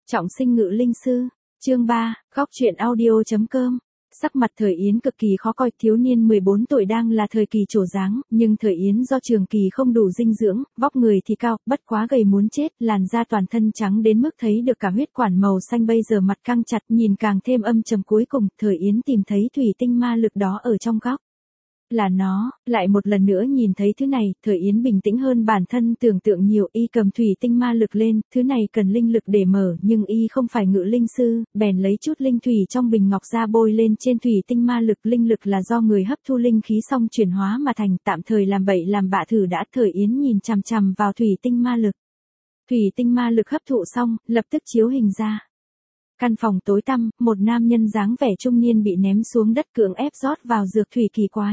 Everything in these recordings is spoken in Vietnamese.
Trọng sinh ngự linh sư, chương 3, góc truyện audio.com. Sắc mặt Thời Yến cực kỳ khó coi, thiếu niên 14 tuổi đang là thời kỳ trổ dáng, nhưng Thời Yến do trường kỳ không đủ dinh dưỡng, vóc người thì cao, bất quá gầy muốn chết, làn da toàn thân trắng đến mức thấy được cả huyết quản màu xanh, bây giờ mặt căng chặt, nhìn càng thêm âm trầm. Cuối cùng, Thời Yến tìm thấy thủy tinh ma lực đó ở trong góc. Là nó, lại một lần nữa nhìn thấy thứ này, Thời Yến bình tĩnh hơn bản thân tưởng tượng nhiều. Y cầm thủy tinh ma lực lên, thứ này cần linh lực để mở, nhưng y không phải ngự linh sư, bèn lấy chút linh thủy trong bình ngọc ra bôi lên trên thủy tinh ma lực. Linh lực là do người hấp thu linh khí xong chuyển hóa mà thành, tạm thời làm bậy làm bạ thử đã. Thời Yến nhìn chằm chằm vào thủy tinh ma lực. Thủy tinh ma lực hấp thụ xong, lập tức chiếu hình ra. Căn phòng tối tăm, một nam nhân dáng vẻ trung niên bị ném xuống đất, cưỡng ép rót vào dược thủy kỳ quái.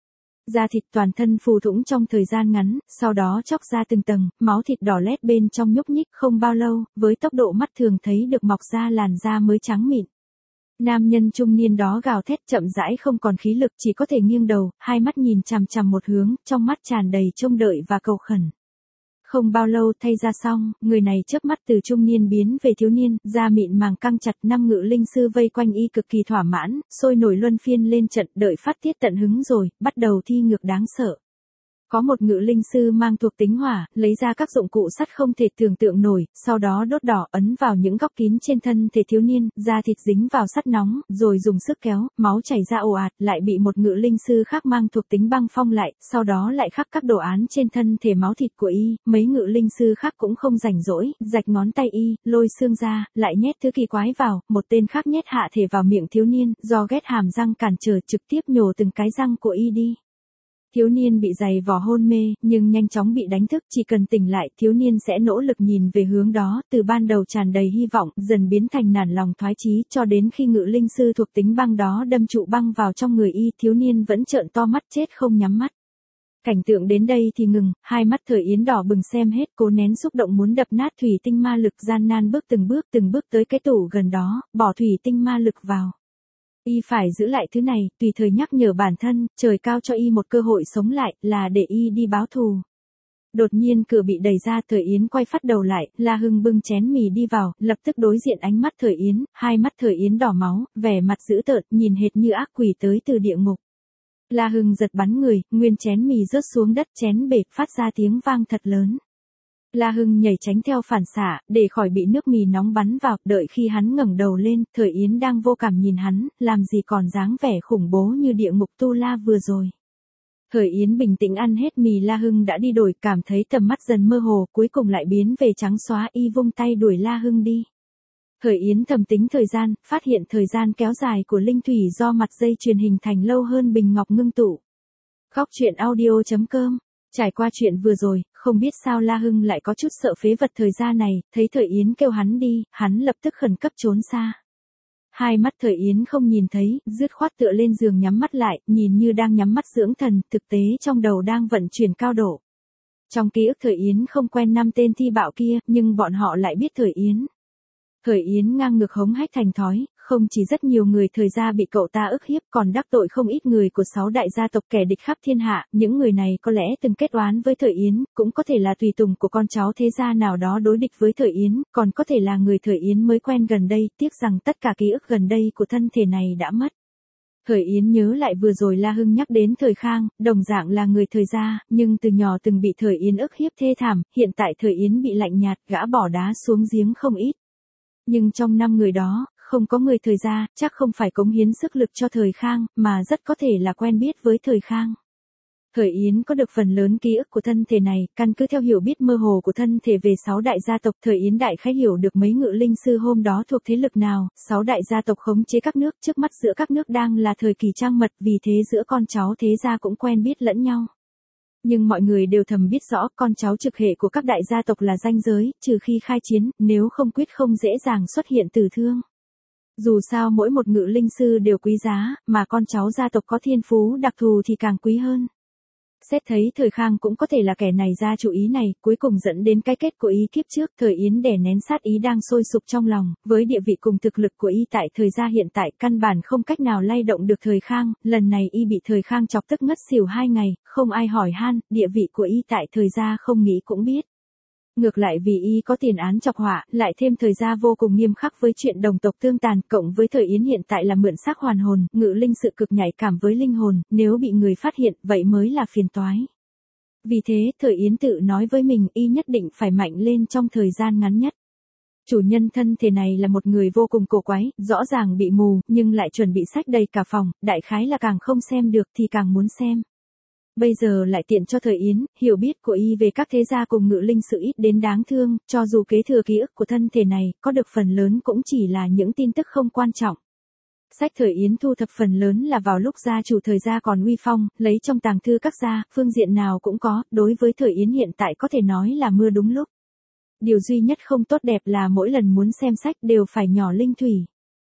Da thịt toàn thân phù thủng trong thời gian ngắn, sau đó chóc ra từng tầng, máu thịt đỏ lét bên trong nhúc nhích. Không bao lâu, với tốc độ mắt thường thấy được mọc ra làn da mới trắng mịn. Nam nhân trung niên đó gào thét chậm rãi, không còn khí lực, chỉ có thể nghiêng đầu, hai mắt nhìn chằm chằm một hướng, trong mắt tràn đầy trông đợi và cầu khẩn. Không bao lâu thay ra xong, người này chớp mắt từ trung niên biến về thiếu niên, da mịn màng căng chặt. Năm ngự linh sư vây quanh y cực kỳ thỏa mãn, sôi nổi luân phiên lên trận, đợi phát tiết tận hứng rồi, bắt đầu thi ngược đáng sợ. Có một ngự linh sư mang thuộc tính hỏa, lấy ra các dụng cụ sắt không thể tưởng tượng nổi, sau đó đốt đỏ ấn vào những góc kín trên thân thể thiếu niên, da thịt dính vào sắt nóng, rồi dùng sức kéo, máu chảy ra ồ ạt, lại bị một ngự linh sư khác mang thuộc tính băng phong lại, sau đó lại khắc các đồ án trên thân thể máu thịt của y. Mấy ngự linh sư khác cũng không rảnh rỗi, rạch ngón tay y, lôi xương ra, lại nhét thứ kỳ quái vào, một tên khác nhét hạ thể vào miệng thiếu niên, do ghét hàm răng cản trở, trực tiếp nhổ từng cái răng của y đi. Thiếu niên bị giày vò hôn mê, nhưng nhanh chóng bị đánh thức, chỉ cần tỉnh lại, thiếu niên sẽ nỗ lực nhìn về hướng đó, từ ban đầu tràn đầy hy vọng, dần biến thành nản lòng thoái chí, cho đến khi ngự linh sư thuộc tính băng đó đâm trụ băng vào trong người y, thiếu niên vẫn trợn to mắt chết không nhắm mắt. Cảnh tượng đến đây thì ngừng, hai mắt Thời Yến đỏ bừng xem hết, cố nén xúc động muốn đập nát thủy tinh ma lực, gian nan bước từng bước tới cái tủ gần đó, bỏ thủy tinh ma lực vào. Y phải giữ lại thứ này, tùy thời nhắc nhở bản thân, trời cao cho y một cơ hội sống lại, là để y đi báo thù. Đột nhiên cửa bị đẩy ra, Thời Yến quay phát đầu lại, La Hưng bưng chén mì đi vào, lập tức đối diện ánh mắt Thời Yến, hai mắt Thời Yến đỏ máu, vẻ mặt dữ tợn, nhìn hệt như ác quỷ tới từ địa ngục. La Hưng giật bắn người, nguyên chén mì rớt xuống đất, chén bể, phát ra tiếng vang thật lớn. La Hưng nhảy tránh theo phản xạ, để khỏi bị nước mì nóng bắn vào, đợi khi hắn ngẩng đầu lên, Thời Yến đang vô cảm nhìn hắn, làm gì còn dáng vẻ khủng bố như địa ngục tu la vừa rồi. Thời Yến bình tĩnh ăn hết mì, La Hưng đã đi đổi, cảm thấy tầm mắt dần mơ hồ, cuối cùng lại biến về trắng xóa, y vung tay đuổi La Hưng đi. Thời Yến thầm tính thời gian, phát hiện thời gian kéo dài của linh thủy do mặt dây chuyền hình thành lâu hơn bình ngọc ngưng tụ. Góc truyện audio.com. Trải qua chuyện vừa rồi, không biết sao La Hưng lại có chút sợ phế vật thời gian này, thấy Thời Yến kêu hắn đi, hắn lập tức khẩn cấp trốn xa. Hai mắt Thời Yến không nhìn thấy, dứt khoát tựa lên giường nhắm mắt lại, nhìn như đang nhắm mắt dưỡng thần, thực tế trong đầu đang vận chuyển cao độ. Trong ký ức Thời Yến không quen năm tên thi bạo kia, nhưng bọn họ lại biết Thời Yến. Thời Yến ngang ngược hống hách thành thói, không chỉ rất nhiều người thời gia bị cậu ta ức hiếp, còn đắc tội không ít người của 6 đại gia tộc, kẻ địch khắp thiên hạ. Những người này có lẽ từng kết oán với Thời Yến, cũng có thể là tùy tùng của con cháu thế gia nào đó đối địch với Thời Yến, còn có thể là người Thời Yến mới quen gần đây, tiếc rằng tất cả ký ức gần đây của thân thể này đã mất. Thời Yến nhớ lại vừa rồi La Hưng nhắc đến Thời Khang, đồng dạng là người thời gia, nhưng từ nhỏ từng bị Thời Yến ức hiếp thê thảm, hiện tại Thời Yến bị lạnh nhạt, gã bỏ đá xuống giếng không ít. Nhưng trong 5 người đó, không có người thời gia, chắc không phải cống hiến sức lực cho Thời Khang, mà rất có thể là quen biết với Thời Khang. Thời Yến có được phần lớn ký ức của thân thể này, căn cứ theo hiểu biết mơ hồ của thân thể về 6 đại gia tộc, Thời Yến đại khái hiểu được mấy ngự linh sư hôm đó thuộc thế lực nào. 6 đại gia tộc khống chế các nước, trước mắt giữa các nước đang là thời kỳ trang mật, vì thế giữa con cháu thế gia cũng quen biết lẫn nhau. Nhưng mọi người đều thầm biết rõ, con cháu trực hệ của các đại gia tộc là ranh giới, trừ khi khai chiến, nếu không quyết không dễ dàng xuất hiện tử thương. Dù sao mỗi một ngự linh sư đều quý giá, mà con cháu gia tộc có thiên phú đặc thù thì càng quý hơn. Xét thấy Thời Khang cũng có thể là kẻ này ra chủ ý này, cuối cùng dẫn đến cái kết của ý kiếp trước. Thời Yến đè nén sát ý đang sôi sục trong lòng, với địa vị cùng thực lực của y tại thời gia hiện tại, căn bản không cách nào lay động được Thời Khang. Lần này y bị Thời Khang chọc tức ngất xỉu 2 ngày, không ai hỏi han, địa vị của y tại thời gia không nghĩ cũng biết. Ngược lại vì y có tiền án chọc họa, lại thêm thời gian vô cùng nghiêm khắc với chuyện đồng tộc tương tàn, cộng với thời Yến hiện tại là mượn xác hoàn hồn, ngự linh sự cực nhạy cảm với linh hồn, nếu bị người phát hiện, vậy mới là phiền toái. Vì thế, thời Yến tự nói với mình y nhất định phải mạnh lên trong thời gian ngắn nhất. Chủ nhân thân thể này là một người vô cùng cổ quái, rõ ràng bị mù, nhưng lại chuẩn bị sách đầy cả phòng, đại khái là càng không xem được thì càng muốn xem. Bây giờ lại tiện cho thời Yến, hiểu biết của y về các thế gia cùng ngự linh sự ít đến đáng thương, cho dù kế thừa ký ức của thân thể này, có được phần lớn cũng chỉ là những tin tức không quan trọng. Sách thời Yến thu thập phần lớn là vào lúc gia chủ thời gia còn uy phong, lấy trong tàng thư các gia, phương diện nào cũng có, đối với thời Yến hiện tại có thể nói là mưa đúng lúc. Điều duy nhất không tốt đẹp là mỗi lần muốn xem sách đều phải nhỏ linh thủy.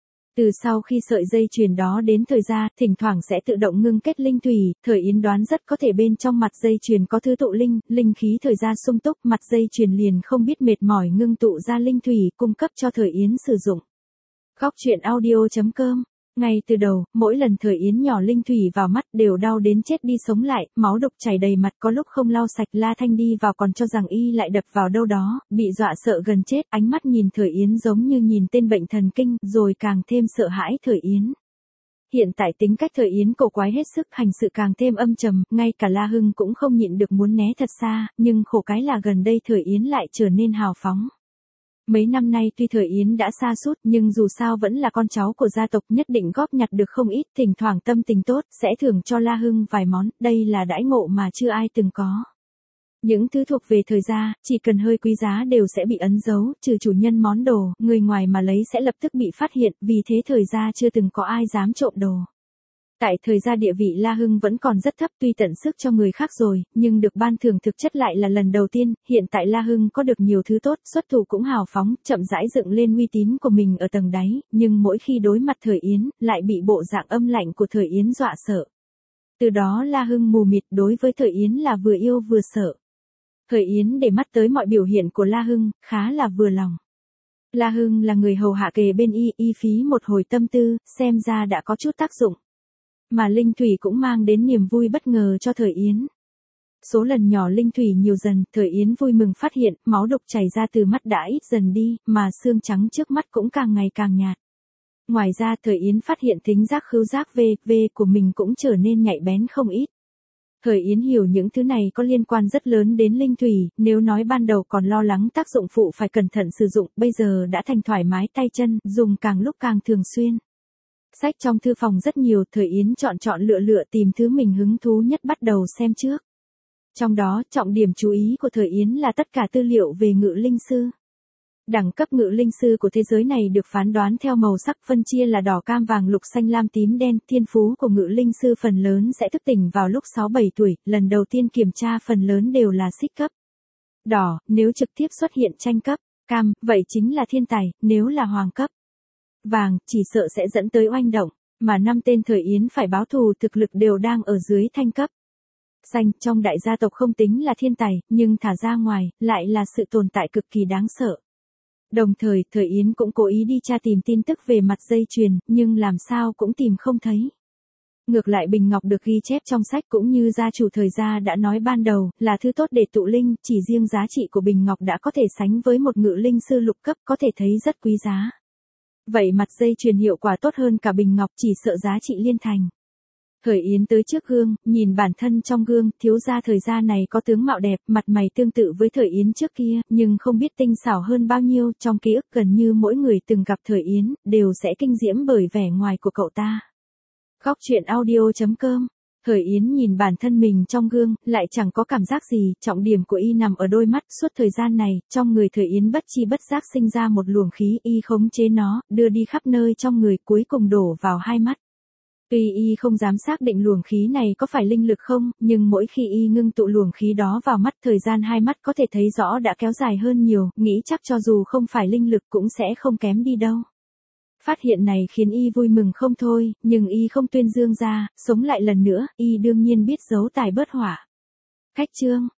Từ sau khi sợi dây chuyền đó đến thời gia, thỉnh thoảng sẽ tự động ngưng kết linh thủy, thời Yến đoán rất có thể bên trong mặt dây chuyền có thứ tụ linh, linh khí thời gia sung túc, mặt dây chuyền liền không biết mệt mỏi ngưng tụ ra linh thủy cung cấp cho thời Yến sử dụng. Góc truyện audio.com. Ngay từ đầu, mỗi lần thời Yến nhỏ linh thủy vào mắt đều đau đến chết đi sống lại, máu đục chảy đầy mặt, có lúc không lau sạch. La Thanh đi vào còn cho rằng y lại đập vào đâu đó, bị dọa sợ gần chết, ánh mắt nhìn thời Yến giống như nhìn tên bệnh thần kinh, rồi càng thêm sợ hãi thời Yến. Hiện tại tính cách thời Yến cổ quái hết sức, hành sự càng thêm âm trầm, ngay cả La Hưng cũng không nhịn được muốn né thật xa, nhưng khổ cái là gần đây thời Yến lại trở nên hào phóng. Mấy năm nay tuy thời Yến đã sa sút nhưng dù sao vẫn là con cháu của gia tộc, nhất định góp nhặt được không ít, thỉnh thoảng tâm tình tốt, sẽ thưởng cho La Hưng vài món, đây là đãi ngộ mà chưa ai từng có. Những thứ thuộc về thời gia, chỉ cần hơi quý giá đều sẽ bị ấn dấu, trừ chủ nhân món đồ, người ngoài mà lấy sẽ lập tức bị phát hiện, vì thế thời gia chưa từng có ai dám trộm đồ. Tại thời gia địa vị La Hưng vẫn còn rất thấp, tuy tận sức cho người khác rồi, nhưng được ban thưởng thực chất lại là lần đầu tiên. Hiện tại La Hưng có được nhiều thứ tốt, xuất thủ cũng hào phóng, chậm rãi dựng lên uy tín của mình ở tầng đáy, nhưng mỗi khi đối mặt thời Yến, lại bị bộ dạng âm lạnh của thời Yến dọa sợ. Từ đó La Hưng mù mịt, đối với thời Yến là vừa yêu vừa sợ. Thời Yến để mắt tới mọi biểu hiện của La Hưng, khá là vừa lòng. La Hưng là người hầu hạ kề bên y phí một hồi tâm tư, xem ra đã có chút tác dụng. Mà linh thủy cũng mang đến niềm vui bất ngờ cho thời Yến. Số lần nhỏ linh thủy nhiều dần, thời Yến vui mừng phát hiện, máu đục chảy ra từ mắt đã ít dần đi, mà xương trắng trước mắt cũng càng ngày càng nhạt. Ngoài ra thời Yến phát hiện thính giác khứu giác V của mình cũng trở nên nhạy bén không ít. Thời Yến hiểu những thứ này có liên quan rất lớn đến linh thủy, nếu nói ban đầu còn lo lắng tác dụng phụ phải cẩn thận sử dụng, bây giờ đã thành thoải mái tay chân, dùng càng lúc càng thường xuyên. Sách trong thư phòng rất nhiều, thời Yến chọn lựa tìm thứ mình hứng thú nhất bắt đầu xem trước. Trong đó, trọng điểm chú ý của thời Yến là tất cả tư liệu về ngự linh sư. Đẳng cấp ngự linh sư của thế giới này được phán đoán theo màu sắc, phân chia là đỏ, cam, vàng, lục, xanh, lam, tím, đen. Thiên phú của ngự linh sư phần lớn sẽ thức tỉnh vào lúc 6-7 tuổi, lần đầu tiên kiểm tra phần lớn đều là xích cấp. Đỏ, nếu trực tiếp xuất hiện tranh cấp. Cam, vậy chính là thiên tài, nếu là hoàng cấp. Vàng, chỉ sợ sẽ dẫn tới oanh động, mà 5 tên thời Yến phải báo thù thực lực đều đang ở dưới thanh cấp. Xanh, trong đại gia tộc không tính là thiên tài, nhưng thả ra ngoài, lại là sự tồn tại cực kỳ đáng sợ. Đồng thời, thời Yến cũng cố ý đi tra tìm tin tức về mặt dây chuyền, nhưng làm sao cũng tìm không thấy. Ngược lại bình ngọc được ghi chép trong sách cũng như gia chủ thời gia đã nói ban đầu, là thứ tốt để tụ linh, chỉ riêng giá trị của bình ngọc đã có thể sánh với một ngự linh sư lục cấp, có thể thấy rất quý giá. Vậy mặt dây chuyền hiệu quả tốt hơn cả bình ngọc, chỉ sợ giá trị liên thành. Thời Yến tới trước gương, nhìn bản thân trong gương, thiếu gia thời gia này có tướng mạo đẹp, mặt mày tương tự với thời Yến trước kia, nhưng không biết tinh xảo hơn bao nhiêu, trong ký ức gần như mỗi người từng gặp thời Yến, đều sẽ kinh diễm bởi vẻ ngoài của cậu ta. Góc truyện audio.com. Thời Yến nhìn bản thân mình trong gương, lại chẳng có cảm giác gì, trọng điểm của y nằm ở đôi mắt, suốt thời gian này, trong người thời Yến bất chi bất giác sinh ra một luồng khí, y khống chế nó, đưa đi khắp nơi trong người, cuối cùng đổ vào hai mắt. Tuy y không dám xác định luồng khí này có phải linh lực không, nhưng mỗi khi y ngưng tụ luồng khí đó vào mắt, thời gian hai mắt có thể thấy rõ đã kéo dài hơn nhiều, nghĩ chắc cho dù không phải linh lực cũng sẽ không kém đi đâu. Phát hiện này khiến y vui mừng không thôi, nhưng y không tuyên dương ra, sống lại lần nữa, y đương nhiên biết giấu tài bớt hỏa. Khách chương.